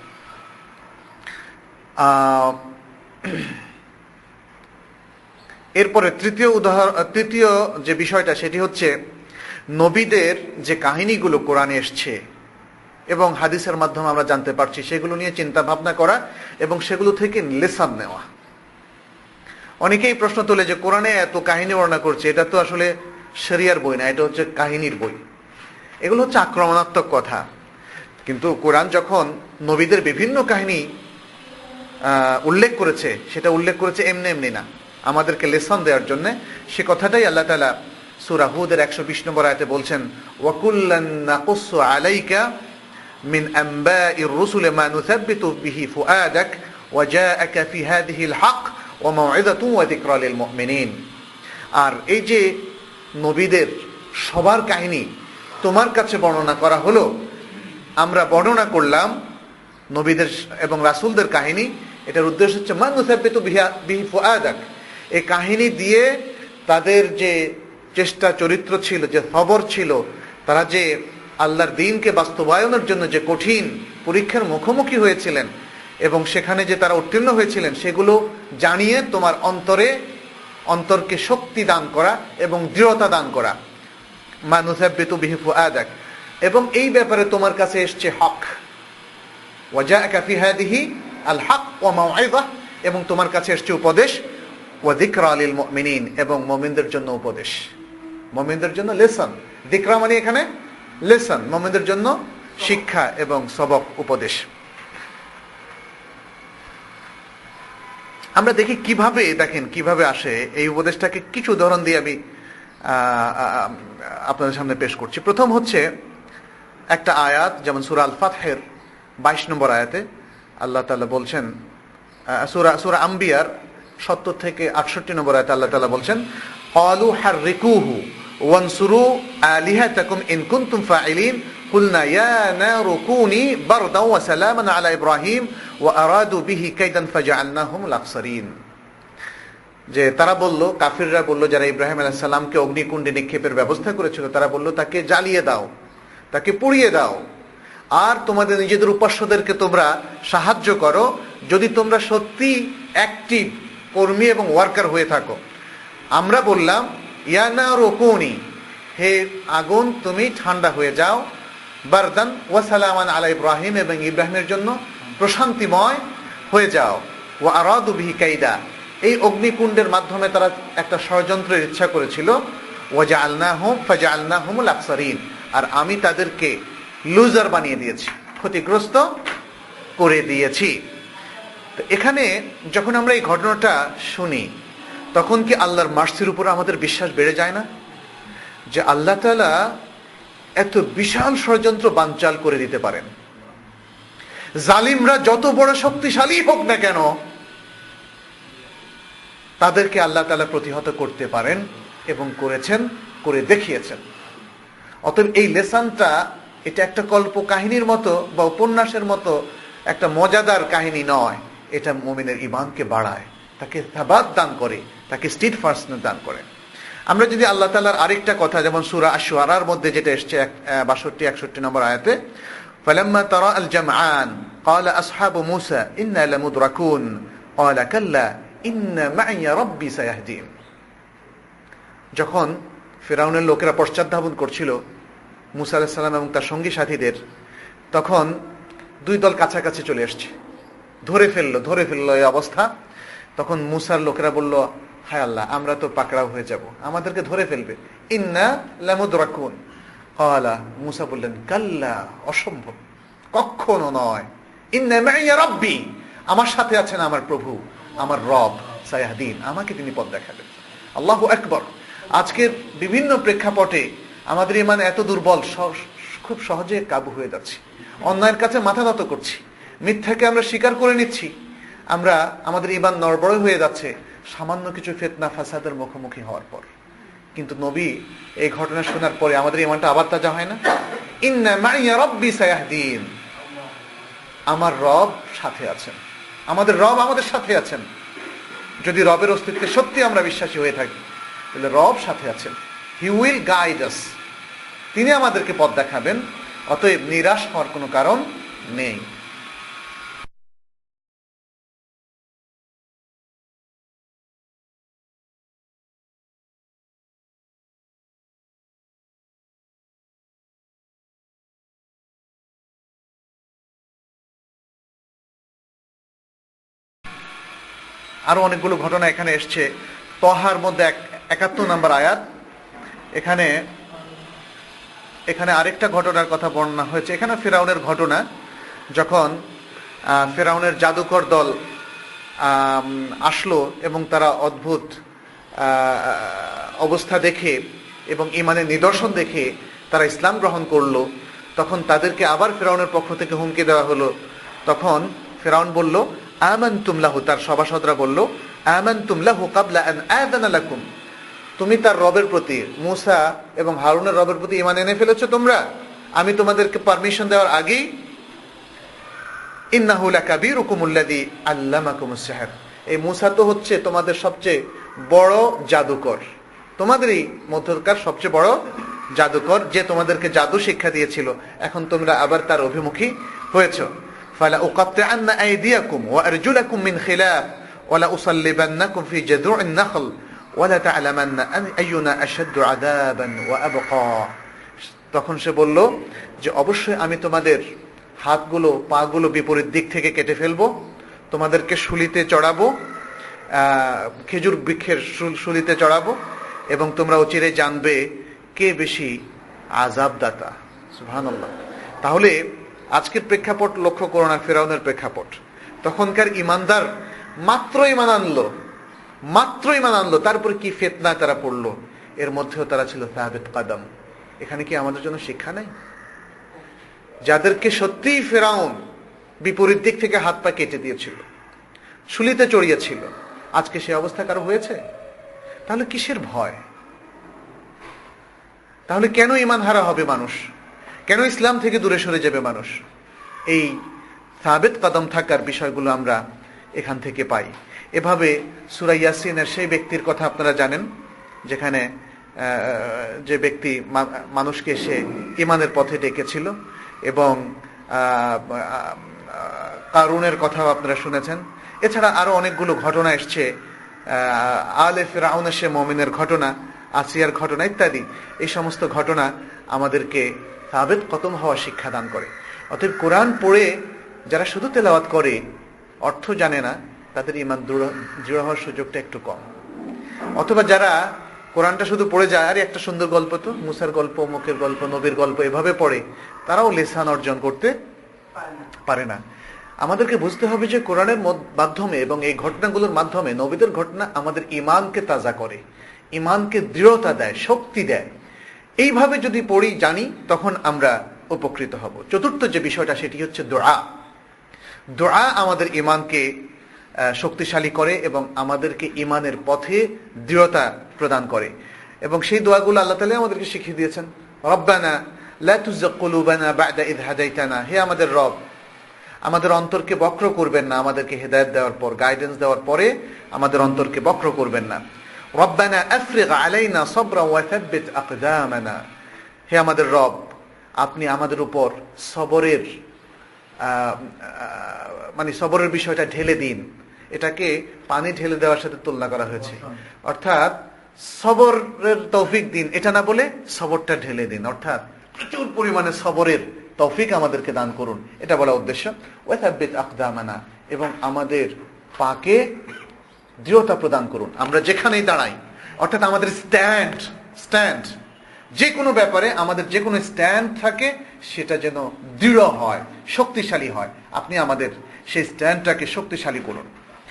এরপরে তৃতীয় উদাহরণ, তৃতীয় যে বিষয়টা সেটি হচ্ছে নবীদের যে কাহিনীগুলো কোরআনে এসছে এবং হাদিসের মাধ্যমে আমরা জানতে পারছি, সেগুলো নিয়ে চিন্তা ভাবনা করা এবং সেগুলো থেকে লেসন নেওয়া। অনেকেই প্রশ্ন তোলে যে কোরআনে এত কাহিনী বর্ণনা করছে, এটা তো আসলে শরিয়ার বই না, এটা হচ্ছে কাহিনীর বই। এগুলো হচ্ছে আক্রমণাত্মক কথা। কিন্তু কোরআন যখন নবীদের বিভিন্ন কাহিনী উল্লেখ করেছে, সেটা উল্লেখ করেছে এমনি এমনি না, আমাদেরকে লেসন দেওয়ার জন্য। সে কথাটাই আল্লাহ তাআলা সূরা হুদের একশো বিশ নম্বর আয়াতে বলছেন, ওয়াকুল্লান নাকুসু আলাইকা মিন আনবাইর রুসুলি মা নুসাব্বিতু বিহি ফুআদাক ওয়া জাআকা ফি হাযিহিল হক ওয়া মাউইযাতুন ওয়া যিকরা লিল মুমিনিন। আর এই যে নবীদের সবার কাহিনী তোমার কাছে বর্ণনা করা হলো, আমরা বর্ণনা করলাম নবীদের এবং রাসূলদের কাহিনী। এটার উদ্দেশ্য হচ্ছে মা নুসাব্বিতু বিহি ফুআদাক, এই কাহিনী দিয়ে তাদের যে চেষ্টা চরিত্র ছিল, যে খবর ছিল, তারা যে আল্লাহর দ্বীনকে বাস্তবায়নের জন্য যে কঠিন পরীক্ষার মুখোমুখি হয়েছিলেন এবং সেখানে যে তারা উত্তীর্ণ হয়েছিলেন, সেগুলো জানিয়ে তোমার অন্তরে অন্তরকে শক্তি দান করা এবং দৃঢ়তা দান করা। মা নুসাব্বিতু বিহি ফুআদাক, এবং এই ব্যাপারে তোমার কাছে এসছে হক। ওয়া জাআকা ফি হাযিহি আল হক ওয়া মাউইযা, এবং তোমার কাছে এসছে উপদেশ। ওয়া যিকরা লিল মুমিনিন, এবং মুমিনদের জন্য উপদেশ, মুমিনদের জন্য লেসন। যিকরা মানে এখানে লেসন, মুমিনদের জন্য শিক্ষা এবং সবক, উপদেশ। আমরা দেখি কিভাবে, দেখেন কিভাবে আসে এই উপদেশটাকে। কিছু উদাহরণ দিয়ে আমি আপনাদের সামনে পেশ করছি। প্রথম হচ্ছে একটা আয়াত, যেমন সূরা আল ফাতহের বাইশ নম্বর আয়াতে আল্লাহ তাআলা বলছেন, সূরা সূরা আম্বিয়ার সত্তর থেকে আটষট্টি নম্বর আয়াতে আল্লাহ তাআলা বলছেন, ক্বালু হাররিকুহু ওয়ানসুরু আলিহাতাকুম ইন কুনতুম ফাইলিন কুলনা ইয়া নারু কুনি বারদান ওয়া সালামান আলা ইব্রাহিম ওয়া আরাদু বিহি কাইদান ফাজআলনাহুম লাখসারিন। যে তারা বলল, কাফিররা বলল, যারা ইব্রাহিম আলাইহিস সালামকে অগ্নিকুণ্ডে নিক্ষেপের ব্যবস্থা করেছিল, তারা বলল তাকে জ্বালিয়ে দাও, তাকে পুড়িয়ে দাও, আর তোমাদের নিজেদের উপাস্যদেরকে তোমরা সাহায্য করো যদি তোমরা সত্যি অ্যাক্টিভ কর্মী এবং ওয়ার্কার হয়ে থাকো। আমরা বললাম, ইয়া নারু কুনি, হে আগুন তুমি ঠান্ডা হয়ে যাও, বারদান ওয়া সালামান আলা ইব্রাহিম, এবং ইব্রাহিমের জন্য প্রশান্তিময় হয়ে যাও, ওয়া আরাদু বিহি কাইদা, এই অগ্নিকুণ্ডের মাধ্যমে তারা একটা ষড়যন্ত্রের ইচ্ছা করেছিল, ওয়া জাআলনাহুম ফাজআলনাহুমুল আকসারিন, আর আমি তাদেরকে লুজার বানিয়ে দিয়েছি, ক্ষতিগ্রস্ত করে দিয়েছি। তো এখানে যখন আমরা এই ঘটনাটা শুনি, তখন কি আল্লাহর মার্সির উপর আমাদের বিশ্বাস বেড়ে যায় না? যে আল্লাহ তাআলা এত বিশাল ষড়যন্ত্র বানচাল করে দিতে পারেন। জালিমরা যত বড় শক্তিশালী হোক না কেন, তাদেরকে আল্লাহ তাআলা প্রতিহত করতে পারেন এবং করেছেন, করে দেখিয়েছেন। অতএব এই লেসনটা, এটা একটা কল্প কাহিনীর মতো বা উপন্যাসের মতো একটা মজাদার কাহিনী নয়। এটা মুমিনের ঈমানকে বাড়ায়, তাকে সাবাত দান করে, তাকে স্টিডফাস্টনেস দান করে। আমরা যদি আল্লাহ তাআলার আরেকটা কথা, যেমন সূরা আশ-শুআরার মধ্যে যেটা এসেছে বাষট্টি একষট্টি নম্বর আয়াতে, ফালাম্মা তারা আল জামআন ক্বালা আসহাবু মূসা ইন্না লামুদরাকুন ক্বালা কাল্লা ইন্না মাইয়া রাব্বি সায়াহদিন। যখন ফিরআউনের লোকেরা পশ্চাৎধাবন করছিল মূসা আলাইহিস সালাম এবং তার সঙ্গী সাথীদের, তখন দুই দল কাছাকাছি চলে আসছে, ধরে ফেললো ধরে ফেললো এই অবস্থা। তখন মূসার লোকেরা বলল, হায় আল্লাহ, আমরা তো পাকড়াও হয়ে যাব, আমাদেরকে ধরে ফেলবে। ইন্না লামুদরাকুন। ক্বালা, মূসা বললেন, কাল্লা, অসম্ভব, কখনো নয়। ইন্না মাইয়া রাব্বি, আমার সাথে আছেন আমার প্রভু, আমার রব, সায়াহদিন, আমাকে তিনি পথ দেখাবেন। আল্লাহু আকবার। আজকের বিভিন্ন প্রেক্ষাপটে আমাদের ঈমান এত দুর্বল, খুব সহজে কাবু হয়ে যাচ্ছে, অন্যায়ের কাছে মাথা নত করছি, মিথ্যাকে আমরা স্বীকার করে নিচ্ছি, আমরা আমাদের ঈমান নড়বড় হয়ে যাচ্ছে সামান্য কিছু ফিতনা ফাসাদের মুখোমুখি হওয়ার পর। কিন্তু নবী এই ঘটনা শোনার পরে আমাদের ঈমানটা আবার তাজা হয় না? ইন্না মাইয়া রাব্বি সায়াহদিন, আমার রব সাথে আছেন, আমাদের রব আমাদের সাথে আছেন। যদি রবের অস্তিত্বে সত্যি আমরা বিশ্বাসী হয়ে থাকি, তাহলে রব সাথে আছেন, হি উইল গাইড আস, তিনি আমাদেরকে পথ দেখাবেন। অতএব নিরাশ হওয়ার কোনো কারণ নেই। আরো অনেকগুলো ঘটনা এখানে এসছে। তহার মধ্যে একাত্তর নম্বর আয়াত, এখানে এখানে আরেকটা ঘটনার কথা বর্ণনা হয়েছে। এখানে ফিরাউনের ঘটনা, যখন ফিরাউনের জাদুকর দল আসলো এবং তারা অদ্ভুত অবস্থা দেখে এবং ঈমানের নিদর্শন দেখে তারা ইসলাম গ্রহণ করলো, তখন তাদেরকে আবার ফিরাউনের পক্ষ থেকে হুমকি দেওয়া হলো। তখন ফিরাউন বলল, আমানতুম লাহু, তার সভাসদরা বলল, আমানতুম লাহু ক্বাবলা আন আযানা লাকুম, তুমি তার রবের প্রতি, মূসা এবং হারুনের রবের প্রতি ঈমান এনে ফেলেছো তোমরা, আমি তোমাদেরকে পারমিশন দেওয়ার আগেই। ইন্নাহু লাকাবীরুকুমুল্লাযী আল্লামাকুমুস সিহর, এই মূসা তো হচ্ছে তোমাদের সবচেয়ে বড় জাদুকর, তোমাদেরই মধ্যকার সবচেয়ে বড় জাদুকর, যে তোমাদেরকে জাদু শিক্ষা দিয়েছিল, এখন তোমরা আবার তার অভিমুখী হয়েছো। ফালা উকাত্তিআন্না আইদিয়াকুম ওয়া আরজুলাকুম মিন খিলাফ ওয়া লা উসাল্লিবান্নাকুম ফি জাযু'in নাখল ওয়া লা তা'লামান্না আইয়ুনা আশাদ্দু আযাবান ওয়া আবকা। তখন সে বলল যে অবশ্যই আমি তোমাদের হাতগুলো পাগুলো বিপরীত দিক থেকে কেটে ফেলবো, তোমাদেরকে শুলিতে চড়াবো, খেজুর বৃক্ষের শুলিতে চড়াবো, এবং তোমরা অচিরে জানবে কে বেশি আযাবদাতা। সুবহানাল্লাহ। তাহলে আজকের প্রেক্ষাপট লক্ষ্য করো না, ফিরাউনের প্রেক্ষাপট। তখনকার ইমানদার মাত্র ইমান আনলো, মাত্র ইমান আনলো, তারপর কি ফিতনা তারা পড়লো, এর মধ্যেও তারা ছিল সাবিত কদম। এখানে কি আমাদের জন্য শিক্ষা নাই? যাদেরকে সত্যিই ফিরাউন বিপরীত দিক থেকে হাত পা কেটে দিয়েছিল, শুলিতে চড়িয়েছিল, আজকে সে অবস্থা কারো হয়েছে? তাহলে কিসের ভয়? তাহলে কেন ঈমান হারা হবে মানুষ? কেন ইসলাম থেকে দূরে সরে যাবে মানুষ? এই সাবিত কদম থাকার বিষয়গুলো আমরা এখান থেকে পাই। এভাবে সূরা ইয়াসিনের সেই ব্যক্তির কথা আপনারা জানেন, যেখানে যে ব্যক্তি মানুষকে সে ঈমানের পথে ডেকেছিল, এবং কারুনের কথাও আপনারা শুনেছেন। এছাড়া আরো অনেকগুলো ঘটনা এসছে, আলে ফিরাউন সে মুমিনের ঘটনা, আসিয়ার ঘটনা ইত্যাদি। এই সমস্ত ঘটনা আমাদেরকে সাবিত কদম হওয়া শিক্ষা দান করে। অতএব কোরআন পড়ে যারা শুধু তেলাওয়াত করে, অর্থ জানে না, তাদের ঈমান দৃঢ় হওয়ার সুযোগটা একটু কম। অথবা যারা কোরআনটা শুধু পড়ে যায়, আর একটা সুন্দর গল্প তো, মুসার গল্প, মুখের গল্প, নবীর গল্প, এভাবে পড়ে, তারাও লিসান অর্জন করতে পারে না। আমাদেরকে বুঝতে হবে যে কোরআনের মাধ্যমে এবং এই ঘটনাগুলোর মাধ্যমে, নবীদের ঘটনা আমাদের ঈমানকে তাজা করে, ঈমানকে দৃঢ়তা দেয়, শক্তি দেয়। এইভাবে যদি পড়ি, জানি, তখন আমরা উপকৃত হব। চতুর্থ যে বিষয়টা, সেটি হচ্ছে দোয়া। দোয়া আমাদের ঈমানকে শক্তিশালী করে এবং আমাদেরকে ঈমানের পথে দৃঢ়তা প্রদান করে। এবং সেই দোয়াগুলো আল্লাহ তাআলা আমাদেরকে শিখিয়ে দিয়েছেন। রব্বানা লা তুযিগ কুলুবানা বা'দা ইয হাদাইতানা, হে আমাদের রব, আমাদের অন্তরকে বক্র করবেন না, আমাদেরকে হেদায়েত দেওয়ার পর, গাইডেন্স দেওয়ার পরে আমাদের অন্তরকে বক্র করবেন না। রব্বানা আফরিগ আলাইনা সাবরা ওয়া সাব্বিত আকদামানা, হে আমাদের রব, আপনি আমাদের উপর সবরের মানে সবরের বিষয়টা ঢেলে দিন। এটাকে পানি ঢেলে দেওয়ার সাথে তুলনা করা হয়েছে, অর্থাৎ সবরের তৌফিক দিন, এটা না বলে সবরটা ঢেলে দিন, অর্থাৎ প্রচুর পরিমাণে সবরের তৌফিক আমাদেরকে দান করুন, এটা বলা উদ্দেশ্য। ওয়া সাব্বিত আকদামানা, এবং আমাদের পাকে দৃঢ়তা প্রদান করুন আমরা যেখানেই দাঁড়াই, অর্থাৎ আমাদের স্ট্যান্ড স্ট্যান্ড যে কোনো ব্যাপারে আমাদের যে কোনো স্ট্যান্ড থাকে সেটা যেন দৃঢ় হয়, শক্তিশালী হয়। আপনি আমাদের সেই স্ট্যান্ডটাকে শক্তিশালী করুন।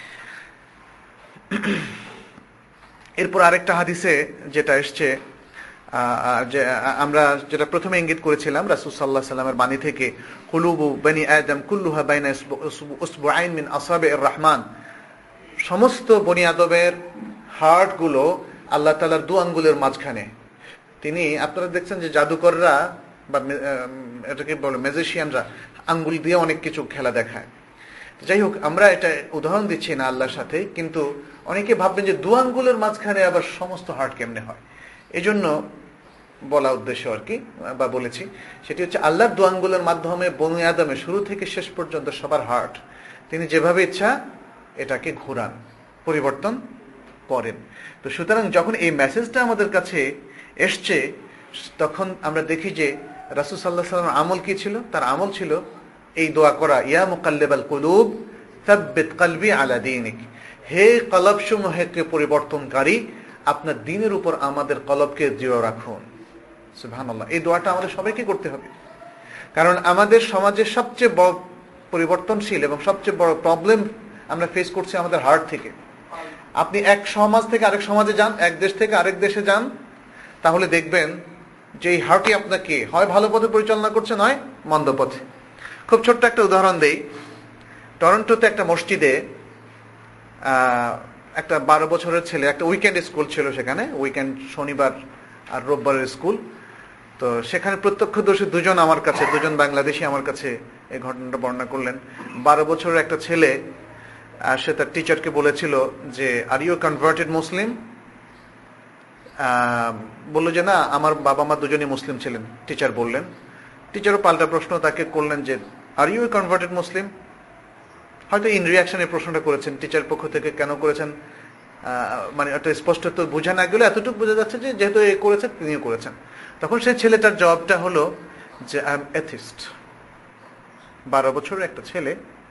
এরপর আরেকটা হাদিসে যেটা এসছে, যে আমরা যেটা প্রথমে ইঙ্গিত করেছিলাম রাসূল সাল্লাল্লাহু আলাইহি ওয়াসাল্লামের বাণী থেকে, কুলুবু বনি আদম কুল্লুহা বাইনা উসবুআইন মিন আসাবির রহমান, সমস্ত বনি আদমের হার্ট গুলো আল্লাহ তাআলার দু আঙ্গুলের মাঝখানে। তিনি, আপনারা দেখছেন যে জাদুকররা বা এটাকে বলে ম্যাজিশিয়ানরা আঙ্গুল দিয়ে অনেক কিছু খেলা দেখায়। যাই হোক, আমরা এটা উদাহরণ দিচ্ছি না আল্লাহর সাথে, কিন্তু অনেকে ভাববেন যে দু আঙ্গুলের মাঝখানে আবার সমস্ত হার্ট কেমনে হয়। এই জন্য বলা উদ্দেশ্য আর কি, বা বলেছি, সেটি হচ্ছে আল্লাহর দু আঙ্গুলের মাধ্যমে বনি আদমে শুরু থেকে শেষ পর্যন্ত সবার হার্ট তিনি যেভাবে ইচ্ছা এটাকে ঘোরান, পরিবর্তন করেন। তো সুতরাং যখন এই মেসেজটা আমাদের কাছে এসছে, তখন আমরা দেখি যে রাসূল সাল্লাল্লাহু আলাইহি ওয়াসাল্লামের আমল কি ছিল। তার আমল ছিল এই দোয়া করা, ইয়া মুকাল্লিবাল কুলুব সাব্বিত কলবি আলা দীনিক, হে কলবসমূহকে পরিবর্তনকারী, আপনার দ্বীনের উপর আমাদের কলবকে দৃঢ় রাখুন। সুবহানাল্লাহ। এই দোয়াটা আমাদের সবাইকে করতে হবে, কারণ আমাদের সমাজের সবচেয়ে বড় পরিবর্তনশীল এবং সবচেয়ে বড় প্রবলেম আমরা ফেস করছি আমাদের হার্ট থেকে। আপনি এক সমাজ থেকে আরেক সমাজে যান, এক দেশ থেকে আরেক দেশে যান, তাহলে দেখবেন যে এই হার্টই আপনাকে হয় ভালো পথে পরিচালনা করছে, নয় মন্দ পথে। খুব ছোট্ট একটা উদাহরণ দেই। টরন্টোতে একটা মসজিদে একটা বারো বছরের ছেলে, একটা উইকেন্ড স্কুল ছিল সেখানে, উইকেন্ড শনিবার আর রোববারের স্কুল। তো সেখানে প্রত্যক্ষদর্শী দুজন আমার কাছে, দুজন বাংলাদেশি আমার কাছে এই ঘটনাটা বর্ণনা করলেন। বারো বছরের একটা ছেলে, সে তার টিচারকে বলেছিল যে আর ইউ কনভার্টেড মুসলিম? বললো যে না, আমার বাবা মা দুজনই মুসলিম ছিলেন। টিচার বললেন, টিচারও পাল্টা প্রশ্ন তাকে করলেন যে আর ইউ কনভার্টেড মুসলিম? হয়তো ইন রিয়াকশন এই প্রশ্নটা করেছেন, টিচার পক্ষ থেকে কেন করেছেন মানে একটা স্পষ্ট তো বোঝা না গেলে এতটুকু বোঝা যাচ্ছে যে যেহেতু এ করেছেন তিনিও করেছেন। তখন সেই ছেলেটার জবাবটা হলো যে আই এম এথিস্ট। বারো বছরের একটা ছেলে,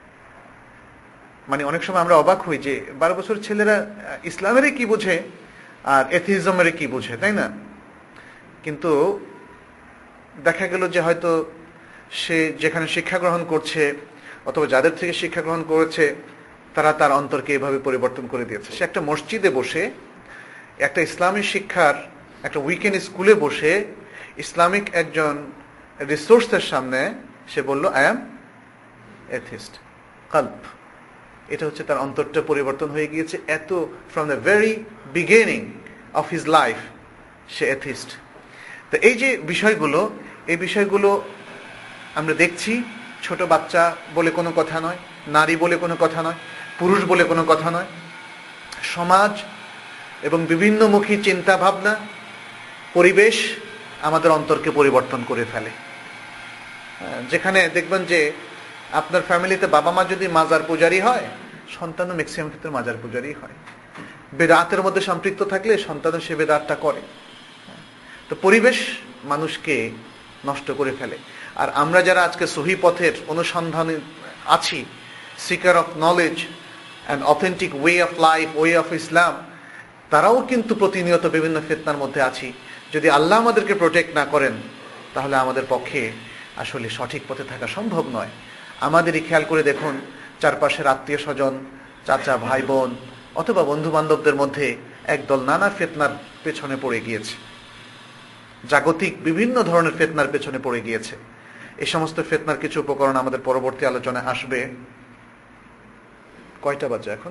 মানে অনেক সময় আমরা অবাক হই যে বারো বছরের ছেলেরা ইসলামেরই কি বুঝে আর এথিজমের কি বুঝে, তাই না? কিন্তু দেখা গেল যে হয়তো সে যেখানে শিক্ষা গ্রহণ করছে অথবা যাদের থেকে শিক্ষা গ্রহণ করেছে তারা তার অন্তরকে এভাবে পরিবর্তন করে দিয়েছে। সে একটা মসজিদে বসে, একটা ইসলামী শিক্ষার একটা উইকেন্ড স্কুলে বসে ইসলামিক একজন রিসোর্সের সামনে সে বলল আই অ্যাম এথিস্ট। কল্প, এটা হচ্ছে তার অন্তরটা পরিবর্তন হয়ে গিয়েছে। এত from the very beginning of his life সে এথিস্ট। তো এই যে বিষয়গুলো, এই বিষয়গুলো আমরা দেখছি। ছোট বাচ্চা বলে কোনো কথা নয়, নারী বলে কোনো কথা নয়, পুরুষ বলে কোনো কথা নয়। সমাজ এবং বিভিন্নমুখী চিন্তা ভাবনা, পরিবেশ আমাদের অন্তরকে পরিবর্তন করে ফেলে। যেখানে দেখবেন যে আপনার ফ্যামিলিতে বাবা মা যদি মাজার পূজারী হয়, সন্তানও ম্যাক্সিমাম ক্ষেত্রে মাজার পূজারী হয়। বেদাতের মধ্যে সম্পৃক্ত থাকলে সন্তানও সে বেদাতটা করে। তো পরিবেশ মানুষকে নষ্ট করে ফেলে। আর আমরা যারা আজকে সহি পথের অনুসন্ধানে আছি, seeker of knowledge and authentic way of life, way of Islam, তারাও কিন্তু প্রতিনিয়ত বিভিন্ন ফিতনার মধ্যে আছি। যদি আল্লাহ আমাদেরকে প্রোটেক্ট না করেন তাহলে আমাদের পক্ষে আসলে সঠিক পথে থাকা সম্ভব নয়। আমাদেরই খেয়াল করে দেখুন, চারপাশের আত্মীয় স্বজন, চাচা, ভাই বোন অথবা বন্ধু বান্ধবদের মধ্যে একদল নানা ফিতনার পেছনে পড়ে গিয়েছে, জাগতিক বিভিন্ন ধরনের ফিতনার পেছনে পড়ে গিয়েছে। এই সমস্ত ফিতনার কিছু উপকরণ আমাদের পরবর্তী আলোচনায় আসবে। কয়টা বাজে এখন?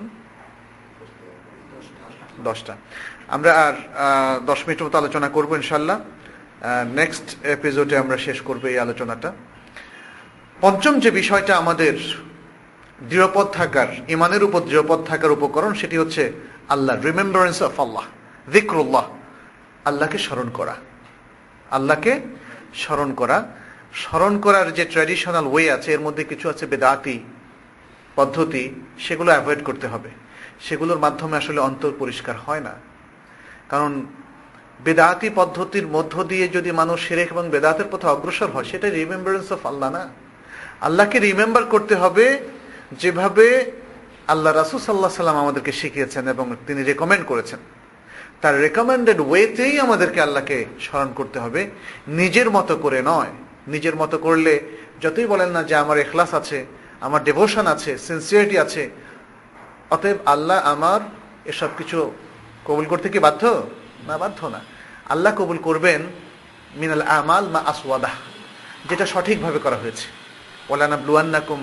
দশটা। আমরা আর দশ মিনিটের মতো আলোচনা করবো ইনশাল্লাহ। নেক্সট এপিসোডে আমরা শেষ করবো এই আলোচনাটা। পঞ্চম যে বিষয়টা আমাদের দৃঢ়পদ থাকার, ইমানের উপর দৃঢ়পদ থাকার উপকরণ, সেটি হচ্ছে আল্লাহ, রিমেম্বারেন্স অফ আল্লাহ, যিকরুল্লাহ, আল্লাহকে স্মরণ করা। আল্লাহকে স্মরণ করা। স্মরণ করার যে ট্র্যাডিশনাল ওয়ে আছে, এর মধ্যে কিছু আছে বেদাতি পদ্ধতি, সেগুলো অ্যাভয়েড করতে হবে। সেগুলোর মাধ্যমে আসলে অন্তর পরিষ্কার হয় না। কারণ বেদাতি পদ্ধতির মধ্য দিয়ে যদি মানুষ শিরক এবং বেদাতের পথে অগ্রসর হয়, সেটা রিমেম্বারেন্স অফ আল্লাহ না। আল্লাহকে রিমেম্বার করতে হবে যেভাবে আল্লাহ রাসূল সাল্লাল্লাহু আলাইহি সাল্লাম আমাদেরকে শিখিয়েছেন এবং তিনি রেকমেন্ড করেছেন, তার রেকমেন্ডেড ওয়েতেই আমাদেরকে আল্লাহকে স্মরণ করতে হবে, নিজের মতো করে নয়। নিজের মতো করলে যতই বলেন না যে আমার ইখলাস আছে, আমার ডেভোশন আছে, সিনসিয়ারিটি আছে, অতএব আল্লাহ আমার এসব কিছু কবুল করতে কি বাধ্য? না, বাধ্য না। আল্লাহ কবুল করবেন মিনাল আমাল মা আসওয়াদাহ, যেটা সঠিকভাবে করা হয়েছে। ওয়ালানাবলুয়ান্নাকুম,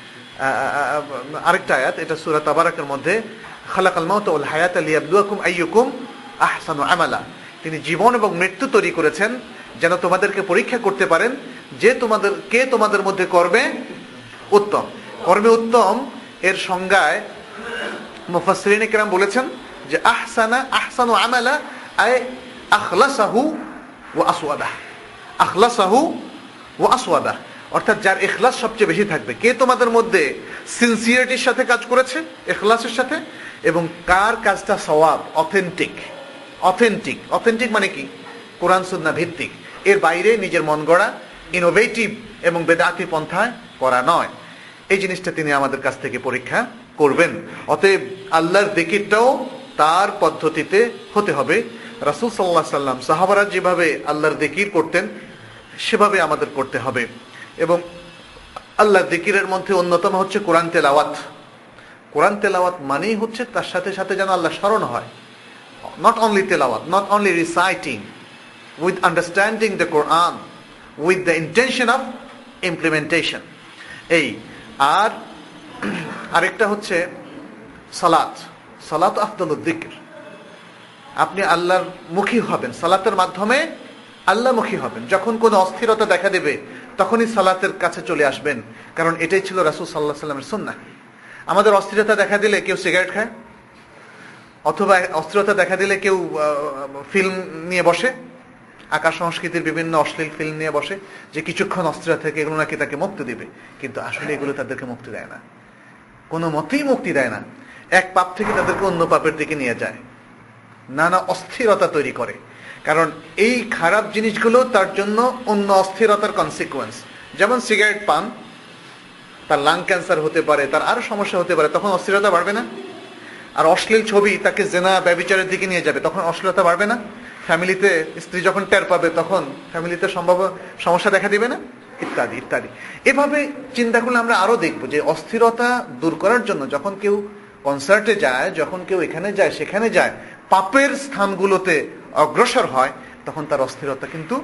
আরেকটা আয়াত, এটা সূরা তাবারাকের মধ্যে, খালাকাল মাউতা ওয়াল হায়াতা লিয়াবলুয়াকুম আইয়ুকুম আহসানু আমালা। তিনি জীবন এবং মৃত্যু তৈরি করেছেন যেন তোমাদেরকে পরীক্ষা করতে পারেন যে তোমাদের কে তোমাদের মধ্যে কর্মে উত্তম। কর্মে উত্তম এর সংজ্ঞায় মুফাসসিরিনে কেরাম বলেছেন যে আহসানা আহসানু আমালা আয় আখলাসাহু ওয়া আসওয়াদা। আখলাসাহু ওয়া আসওয়াদা অর্থাৎ যার ইখলাস সবচেয়ে বেশি থাকবে, কে তোমাদের মধ্যে সিনসিয়ারিটির সাথে কাজ করেছে, ইখলাসের সাথে, এবং কার কাজটা সওয়াব, অথেন্টিক। অথেন্টিক অথেন্টিক মানে কি? কোরআন সুন্নাহ ভিত্তিক, এর বাইরে নিজের মন গড়া ইনোভেটিভ এবং বেদাতি পন্থায় করা নয়। এই জিনিসটা তিনি আমাদের কাছ থেকে পরীক্ষা করবেন। অতএব আল্লাহর জিকিরটাও তার পদ্ধতিতে হতে হবে। রাসূল সাল্লাল্লাহু আলাইহি সাল্লাম, সাহাবারা যেভাবে আল্লাহর জিকির করতেন সেভাবে আমাদের করতে হবে। এবং আল্লাহর জিকিরের মধ্যে অন্যতম হচ্ছে কোরআন তেলাওয়াত। কোরআন তেলাওয়াত মানেই হচ্ছে তার সাথে সাথে যেন আল্লাহ স্মরণ হয়। Not only tilawat, not only reciting, with understanding the Quran, with the intention of implementation. এই আর আরেকটা হচ্ছে সালাত। সালাত আফদালুদ যিকর। আপনি আল্লাহর মুখী হবেন, সালাতের মাধ্যমে আল্লাহমুখী হবেন। যখন কোনো অস্থিরতা দেখা দেবে তখনই সালাতের কাছে চলে আসবেন, কারণ এটাই ছিল রাসূল সাল্লাল্লাহু আলাইহি সাল্লামের সুন্নাহ। আমাদের অস্থিরতা দেখা দিলে কেউ সিগারেট খায়, অথবা অস্থিরতা দেখা দিলে কেউ ফিল্ম নিয়ে বসে, আকাশ সংস্কৃতির বিভিন্ন অশ্লীল ফিল্ম নিয়ে বসে, যে কিছুক্ষণ অস্থিরতা থেকে এগুলো নাকি তাকে মুক্তি দিবে। কিন্তু আসলে এগুলো তাদেরকে মুক্তি দেয় না, কোনো মতেই মুক্তি দেয় না। এক পাপ থেকে তাদেরকে অন্য পাপের দিকে নিয়ে যায়, নানা অস্থিরতা তৈরি করে। কারণ এই খারাপ জিনিসগুলো তার জন্য অন্য অস্থিরতার কনসিকুয়েন্স। যেমন সিগারেট পান, তার লাং ক্যান্সার হতে পারে, তার আরো সমস্যা হতে পারে, তখন অস্থিরতা বাড়বে না? আর অশ্লীল ছবি তাকে জেনা ব্যভিচারের দিকে নিয়ে যাবে, তখন অশ্লীলতা বাড়বে না? ফ্যামিলিতে স্ত্রী যখন টের পাবে তখন ফ্যামিলিতে সম্ভব সমস্যা দেখা দিবে না? ইত্যাদি ইত্যাদি। এভাবে চিন্তা করলে আমরা আরো দেখবো যে অস্থিরতা দূর করার জন্য যখন কেউ কনসার্টে যায়, যখন কেউ এখানে যায় সেখানে যায়, পাপের স্থানগুলোতে অগ্রসর হয়, তখন তার অস্থিরতা কিন্তু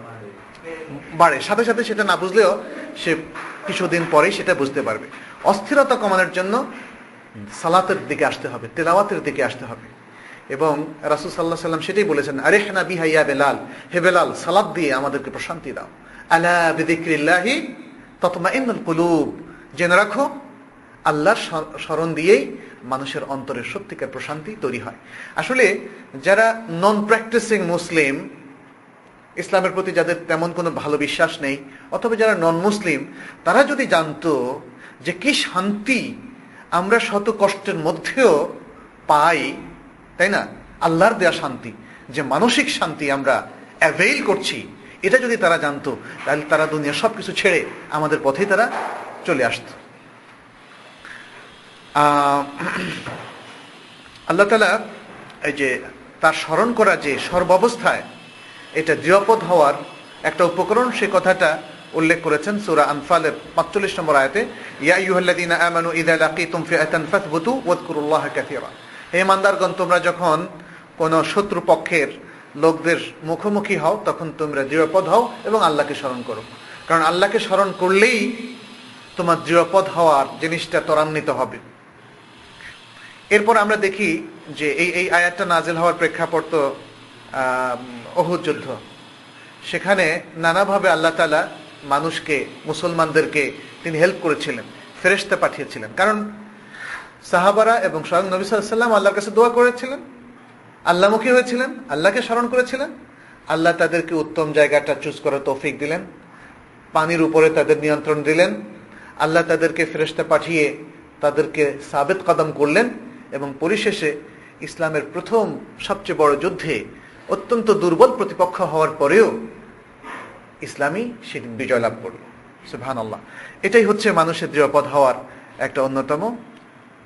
বাড়ে। সাথে সাথে সেটা না বুঝলেও সে কিছুদিন পরেই সেটা বুঝতে পারবে। অস্থিরতা কমানোর জন্য সালাতের দিকে আসতে হবে, তেলাওয়াতের দিকে আসতে হবে। এবং রাসূল সাল্লাল্লাহু আলাইহি সাল্লাম সেটাই বলেছেন, আরিহনা বিহা ইয়া বেলাল, হে বেলাল সালাত দিয়ে আমাদেরকে প্রশান্তি দাও। আলা বিযিকরিল্লাহি তাতমাইন্নুল কুলুব, জেনে রাখো আল্লাহর স্মরণ দিয়েই মানুষের অন্তরের সত্যিকার প্রশান্তি তৈরি হয়। আসলে যারা নন প্র্যাকটিসিং মুসলিম, ইসলামের প্রতি যাদের তেমন কোনো ভালো বিশ্বাস নেই, অথবা যারা নন মুসলিম, তারা যদি জানতো যে কি শান্তি আমরা শত কষ্টের মধ্যেও পাই, তাই না, আল্লাহর দেয়া শান্তি, যে মানসিক শান্তি আমরা অ্যাভেইল করছি, এটা যদি তারা জানতো তাহলে তারা দুনিয়া সবকিছু ছেড়ে আমাদের পথেই তারা চলে আসত। আল্লাহ তাআলা এই যে তার স্মরণ করা যে সর্বাবস্থায় এটা দৃঢ়পদ হওয়ার একটা উপকরণ, সে কথাটা উল্লেখ করেছেন সূরা আনফালের পাঁচচল্লিশ নম্বর আয়াতে, ইয়া আইয়ুহাল্লাযীনা আমানু ইযা লাকীতুম ফিআতান ফাসবুতু ওয়াযকুরুল্লাহা কাসীরা। হে ইমানদারগণ, তোমরা যখন কোন শত্রু পক্ষের লোকদের মুখোমুখি হও তখন তোমরা দৃঢ়পদ হও এবং আল্লাহকে স্মরণ করো, কারণ আল্লাহকে স্মরণ করলেই তোমার দৃঢ়পদ হওয়ার জিনিসটা ত্বরান্বিত হবে। এরপর আমরা দেখি যে এই এই আয়াতটা নাজিল হওয়ার প্রেক্ষাপট তো উহুদ যুদ্ধ। সেখানে নানাভাবে আল্লাহ তাআলা মানুষকে, মুসলমানদেরকে তিনি হেল্প করেছিলেন, ফেরেশতা পাঠিয়েছিলেন। কারণ সাহাবারা এবং স্বয়ং নবী সাল্লাল্লাহু আলাইহি ওয়াসাল্লাম আল্লাহর কাছে দোয়া করেছিলেন, আল্লাহমুখী হয়েছিলেন, আল্লাহকে স্মরণ করেছিলেন। আল্লাহ তাদেরকে উত্তম জায়গাটা চুজ করার তৌফিক দিলেন, পানির উপরে তাদের নিয়ন্ত্রণ দিলেন। আল্লাহ তাদেরকে ফেরেশতা পাঠিয়ে তাদেরকে সাবিত কদম করলেন এবং পরিশেষে ইসলামের প্রথম সবচেয়ে বড় যুদ্ধে অত্যন্ত দুর্বল প্রতিপক্ষ হওয়ার পরেও ইসলামী সেদিন বিজয় লাভ করল। সুবহানাল্লাহ। এটাই হচ্ছে মানুষের দৃঢ়পদ হওয়ার একটা অন্যতম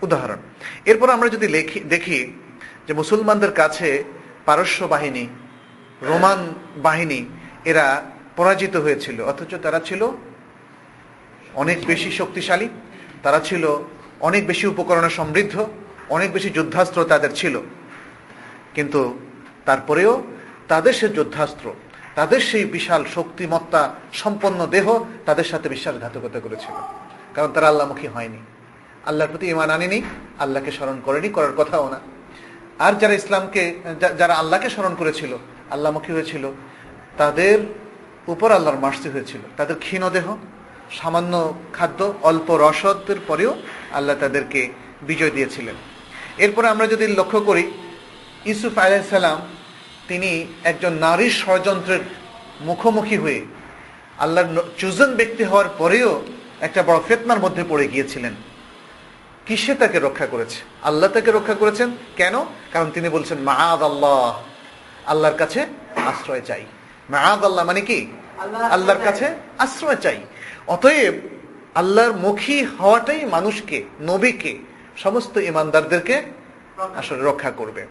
উদাহরণ। এরপর আমরা যদি দেখি যে মুসলমানদের কাছে পারস্য বাহিনী, রোমান বাহিনী এরা পরাজিত হয়েছিল, অথচ তারা ছিল অনেক বেশি শক্তিশালী, তারা ছিল অনেক বেশি উপকরণে সমৃদ্ধ, অনেক বেশি যুদ্ধাস্ত্র তাদের ছিল। কিন্তু তারপরেও তাদের সে যুদ্ধাস্ত্র, তাদের সেই বিশাল শক্তিমত্তা সম্পন্ন দেহ তাদের সাথে বিশ্বাসঘাতকতা করেছিল, কারণ তারা আল্লাহমুখী হয়নি, আল্লাহর প্রতি ঈমান আনেনি, আল্লাহকে স্মরণ করেনি, করার কথাও না। আর যারা ইসলামকে, যারা আল্লাহকে স্মরণ করেছিল, আল্লাহমুখী হয়েছিল, তাদের উপর আল্লাহর মার্সি হয়েছিল। তাদের ক্ষীণ দেহ, সামান্য খাদ্য, অল্প রসদের পরেও আল্লাহ তাদেরকে বিজয় দিয়েছিলেন। এরপরে আমরা যদি লক্ষ্য করি, ইউসুফ আলাইহিস সালাম তিনি একজন নারীর ষড়যন্ত্রের মুখোমুখি হয়ে আল্লাহর চুজন ব্যক্তি হওয়ার পরেও একটা বড় ফিতনার মধ্যে পড়ে গিয়েছিলেন। কিসে তাকে রক্ষা করেছে? আল্লাহ তাকে রক্ষা করেছেন। কেন? কারণ তিনি বলছেন মাআদ আল্লাহ, আল্লাহর কাছে আশ্রয় চাই। মাআদ আল্লাহ মানে কি? আল্লাহর কাছে আশ্রয় চাই। অতএব আল্লাহর মুখী হওয়াটাই মানুষকে, নবীকে, সমস্ত ইমানদারদেরকে আসলে রক্ষা করবে।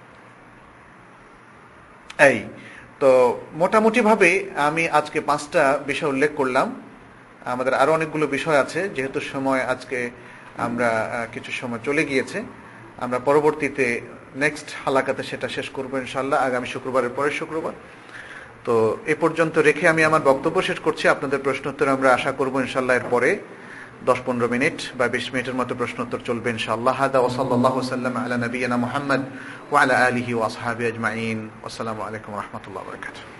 এই তো মোটামুটি ভাবে আমি আজকে পাঁচটা বিষয় উল্লেখ করলাম। আমাদের আরো অনেকগুলো বিষয় আছে, যেহেতু সময় আজকে আমরা কিছু সময় চলে গিয়েছে, আমরা পরবর্তীতে নেক্সট হালাকাতে সেটা শেষ করবো ইনশাআল্লাহ, আগামী শুক্রবারের পরের শুক্রবার। তো এ পর্যন্ত রেখে আমি আমার বক্তব্য শেষ করছি। আপনাদের প্রশ্নোত্তর আমরা আশা করবো ইনশাআল্লাহ এর পরে দশ পনেরো মিনিট বা বিশ মিনিটের মতো প্রশ্নোত্তর চলবে ইনশাআল্লাহ। হাদা ওয়া সাল্লাল্লাহু সাল্লাম আলা নবিয়িনা মুহাম্মদ ওয়া আলা আলিহি ওয়া আসহাবিহি আজমাইন। আসসালামু আলাইকুম ওয়া রাহমাতুল্লাহি ওয়া বারাকাতুহু।